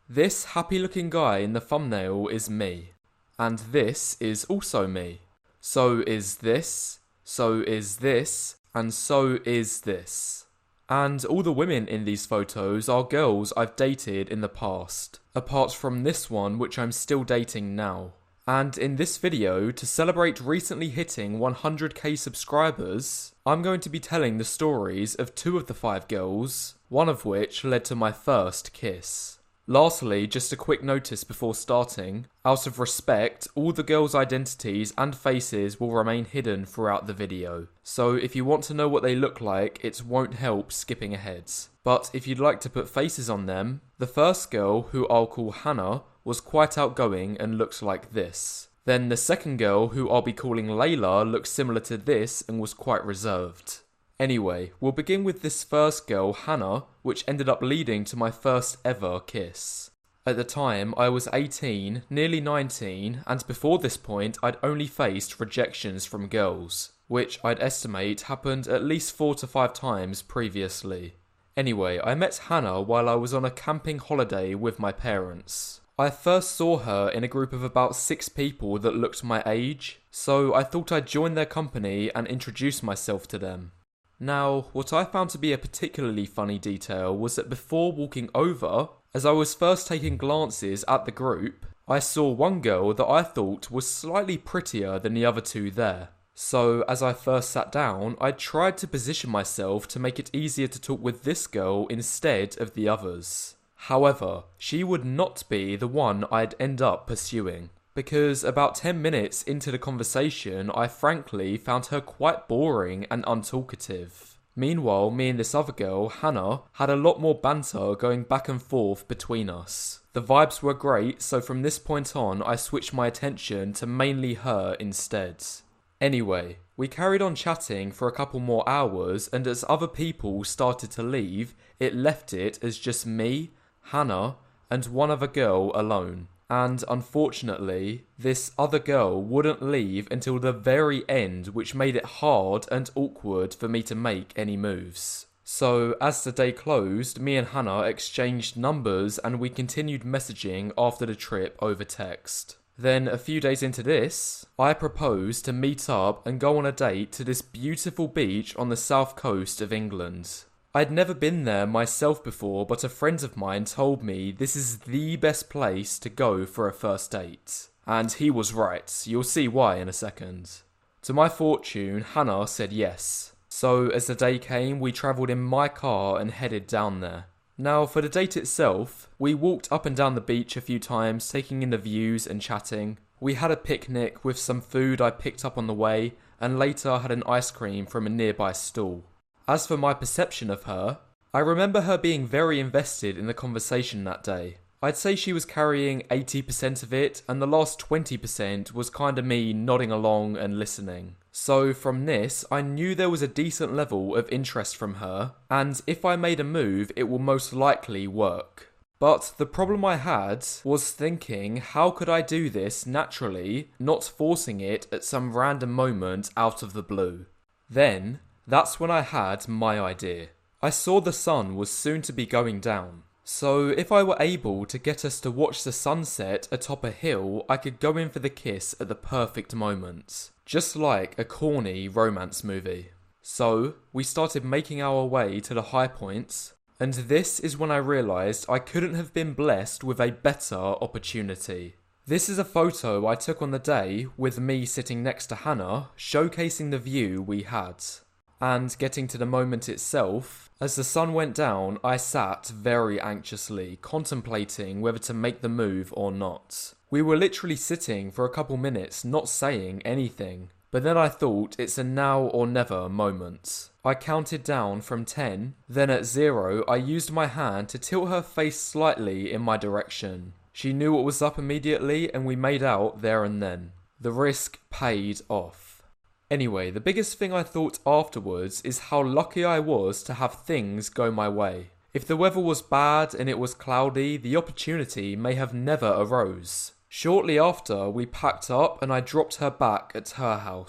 This happy looking guy in the thumbnail is me. And this is also me. So is this, so is this, and so is this. And all the women in these photos are girls I've dated in the past, apart from this one which I'm still dating now. And in this video, to celebrate recently hitting 100k subscribers, I'm going to be telling the stories of 2 of the 5 girls, one of which led to my first kiss. Lastly, just a quick notice before starting, out of respect, all the girls' identities and faces will remain hidden throughout the video. So if you want to know what they look like, it won't help skipping ahead. But if you'd like to put faces on them, the first girl, who I'll call Hannah, was quite outgoing and looks like this. Then the second girl, who I'll be calling Layla, looks similar to this and was quite reserved. Anyway, we'll begin with this first girl, Hannah, which ended up leading to my first ever kiss. At the time, I was 18, nearly 19, and before this point, I'd only faced rejections from girls, which I'd estimate happened at least 4 to 5 times previously. Anyway, I met Hannah while I was on a camping holiday with my parents. I first saw her in a group of about 6 people that looked my age, so I thought I'd join their company and introduce myself to them. Now, what I found to be a particularly funny detail was that before walking over, as I was first taking glances at the group, I saw one girl that I thought was slightly prettier than the other 2 there. So, as I first sat down, I tried to position myself to make it easier to talk with this girl instead of the others. However, she would not be the one I'd end up pursuing, because about 10 minutes into the conversation, I frankly found her quite boring and untalkative. Meanwhile, me and this other girl, Hannah, had a lot more banter going back and forth between us. The vibes were great, so from this point on, I switched my attention to mainly her instead. Anyway, we carried on chatting for a couple more hours, and as other people started to leave, it left it as just me, Hannah, and one other girl alone. And unfortunately, this other girl wouldn't leave until the very end, which made it hard and awkward for me to make any moves. So, as the day closed, me and Hannah exchanged numbers and we continued messaging after the trip over text. Then, a few days into this, I proposed to meet up and go on a date to this beautiful beach on the south coast of England. I'd never been there myself before, but a friend of mine told me this is the best place to go for a first date. And he was right, you'll see why in a second. To my fortune, Hannah said yes. So as the day came, we travelled in my car and headed down there. Now for the date itself, we walked up and down the beach a few times, taking in the views and chatting. We had a picnic with some food I picked up on the way, and later had an ice cream from a nearby stall. As for my perception of her, I remember her being very invested in the conversation that day. I'd say she was carrying 80% of it, and the last 20% was kinda me nodding along and listening. So from this, I knew there was a decent level of interest from her, and if I made a move, it will most likely work. But the problem I had was thinking, how could I do this naturally, not forcing it at some random moment out of the blue? Then, that's when I had my idea. I saw the sun was soon to be going down. So if I were able to get us to watch the sunset atop a hill, I could go in for the kiss at the perfect moment. Just like a corny romance movie. So we started making our way to the high points, and this is when I realised I couldn't have been blessed with a better opportunity. This is a photo I took on the day with me sitting next to Hannah, showcasing the view we had. And getting to the moment itself, as the sun went down, I sat very anxiously, contemplating whether to make the move or not. We were literally sitting for a couple minutes, not saying anything. But then I thought it's a now or never moment. I counted down from 10, then at 0, I used my hand to tilt her face slightly in my direction. She knew what was up immediately, and we made out there and then. The risk paid off. Anyway, the biggest thing I thought afterwards is how lucky I was to have things go my way. If the weather was bad and it was cloudy, the opportunity may have never arose. Shortly after, we packed up and I dropped her back at her house.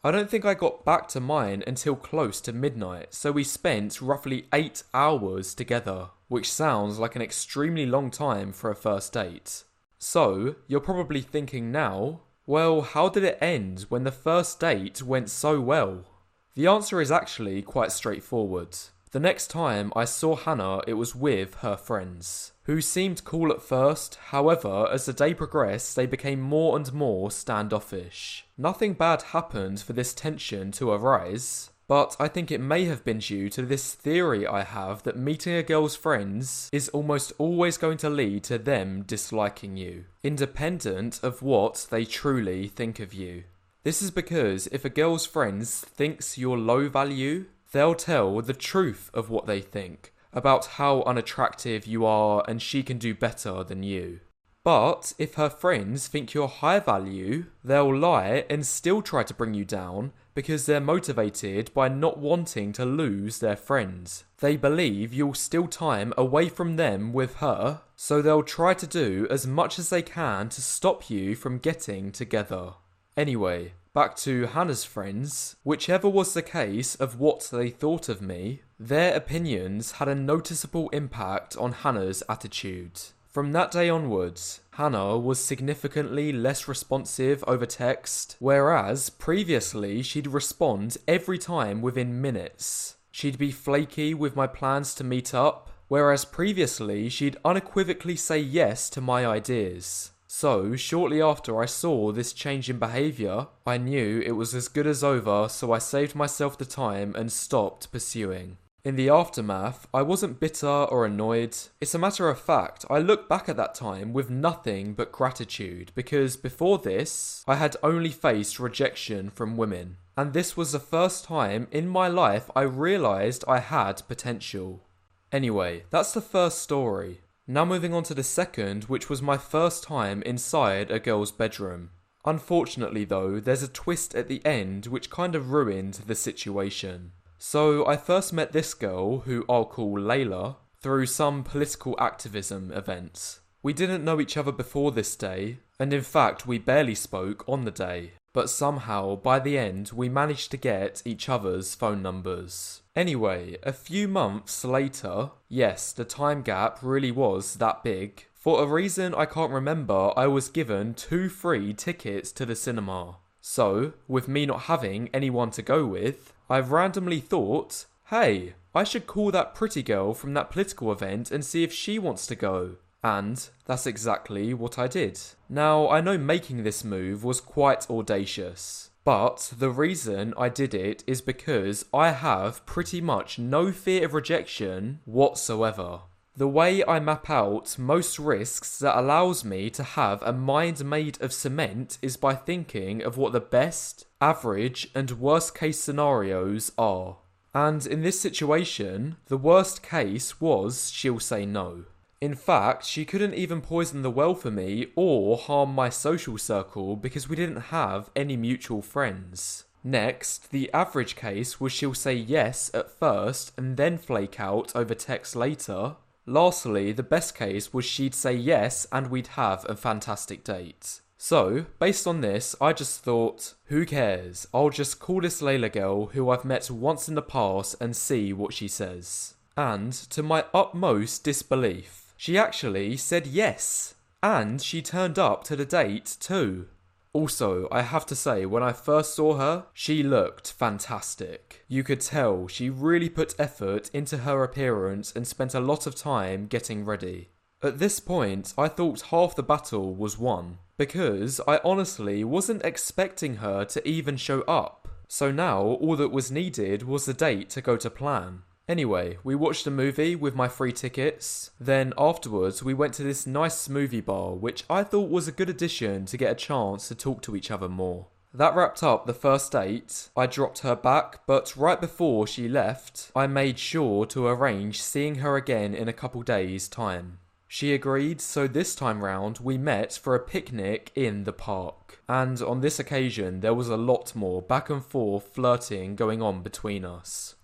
I don't think I got back to mine until close to midnight, so we spent roughly 8 hours together, which sounds like an extremely long time for a first date. So, you're probably thinking now, well, how did it end when the first date went so well? The answer is actually quite straightforward. The next time I saw Hannah, it was with her friends, who seemed cool at first. However, as the day progressed, they became more and more standoffish. Nothing bad happened for this tension to arise, but I think it may have been due to this theory I have that meeting a girl's friends is almost always going to lead to them disliking you, independent of what they truly think of you. This is because if a girl's friends thinks you're low value, they'll tell the truth of what they think about how unattractive you are and she can do better than you. But if her friends think you're high value, they'll lie and still try to bring you down because they're motivated by not wanting to lose their friends. They believe you'll steal time away from them with her, so they'll try to do as much as they can to stop you from getting together. Anyway, back to Hannah's friends. Whichever was the case of what they thought of me, their opinions had a noticeable impact on Hannah's attitude. From that day onwards, Hannah was significantly less responsive over text, whereas previously she'd respond every time within minutes. She'd be flaky with my plans to meet up, whereas previously she'd unequivocally say yes to my ideas. So, shortly after I saw this change in behaviour, I knew it was as good as over, so I saved myself the time and stopped pursuing. In the aftermath, I wasn't bitter or annoyed. It's a matter of fact, I look back at that time with nothing but gratitude, because before this, I had only faced rejection from women. And this was the first time in my life I realised I had potential. Anyway, that's the first story. Now moving on to the second, which was my first time inside a girl's bedroom. Unfortunately though, there's a twist at the end which kind of ruined the situation. So I first met this girl, who I'll call Layla, through some political activism event. We didn't know each other before this day, and in fact we barely spoke on the day. But somehow, by the end, we managed to get each other's phone numbers. Anyway, a few months later, yes, the time gap really was that big. For a reason I can't remember, I was given 2 free tickets to the cinema. So, with me not having anyone to go with, I randomly thought, hey, I should call that pretty girl from that political event and see if she wants to go. And that's exactly what I did. Now, I know making this move was quite audacious, but the reason I did it is because I have pretty much no fear of rejection whatsoever. The way I map out most risks that allows me to have a mind made of cement is by thinking of what the best, average, and worst case scenarios are. And in this situation, the worst case was she'll say no. In fact, she couldn't even poison the well for me or harm my social circle because we didn't have any mutual friends. Next, the average case was she'll say yes at first and then flake out over text later. Lastly, the best case was she'd say yes and we'd have a fantastic date. So, based on this, I just thought, who cares? I'll just call this Layla girl who I've met once in the past and see what she says. And, to my utmost disbelief, she actually said yes, and she turned up to the date too. Also, I have to say, when I first saw her, she looked fantastic. You could tell she really put effort into her appearance and spent a lot of time getting ready. At this point, I thought half the battle was won, because I honestly wasn't expecting her to even show up. So now, all that was needed was the date to go to plan. Anyway, we watched a movie with my free tickets. Then afterwards, we went to this nice smoothie bar, which I thought was a good addition to get a chance to talk to each other more. That wrapped up the first date. I dropped her back, but right before she left, I made sure to arrange seeing her again in a couple days' time. She agreed, so this time round, we met for a picnic in the park. And on this occasion, there was a lot more back and forth flirting going on between us.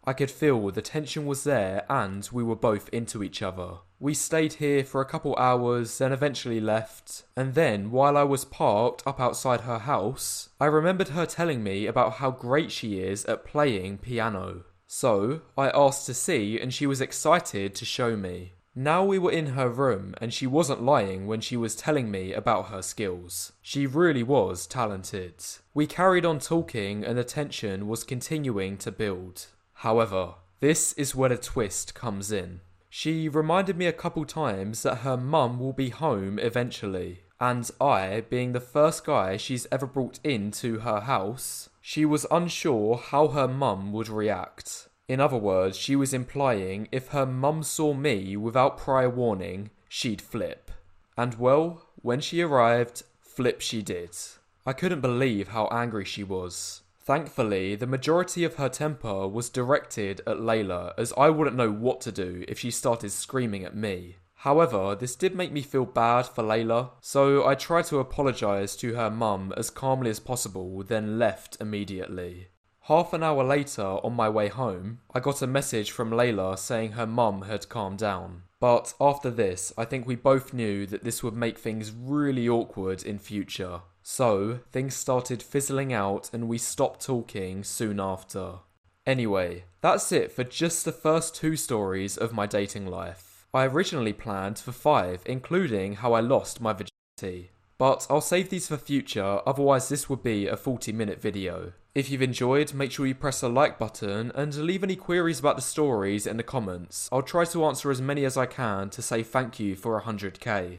I could feel the tension was there and we were both into each other. We stayed here for a couple hours, then eventually left, and then while I was parked up outside her house, I remembered her telling me about how great she is at playing piano. So, I asked to see and she was excited to show me. Now we were in her room and she wasn't lying when she was telling me about her skills. She really was talented. We carried on talking and the tension was continuing to build. However, this is where the twist comes in. She reminded me a couple times that her mum will be home eventually, and I, being the first guy she's ever brought into her house, she was unsure how her mum would react. In other words, she was implying if her mum saw me without prior warning, she'd flip. And well, when she arrived, flip she did. I couldn't believe how angry she was. Thankfully, the majority of her temper was directed at Layla, as I wouldn't know what to do if she started screaming at me. However, this did make me feel bad for Layla, so I tried to apologise to her mum as calmly as possible, then left immediately. Half an hour later, on my way home, I got a message from Layla saying her mum had calmed down. But after this, I think we both knew that this would make things really awkward in future. So, things started fizzling out and we stopped talking soon after. Anyway, that's it for just the first 2 stories of my dating life. I originally planned for 5, including how I lost my virginity. But I'll save these for future, otherwise this would be a 40-minute video. If you've enjoyed, make sure you press the like button and leave any queries about the stories in the comments. I'll try to answer as many as I can to say thank you for 100k.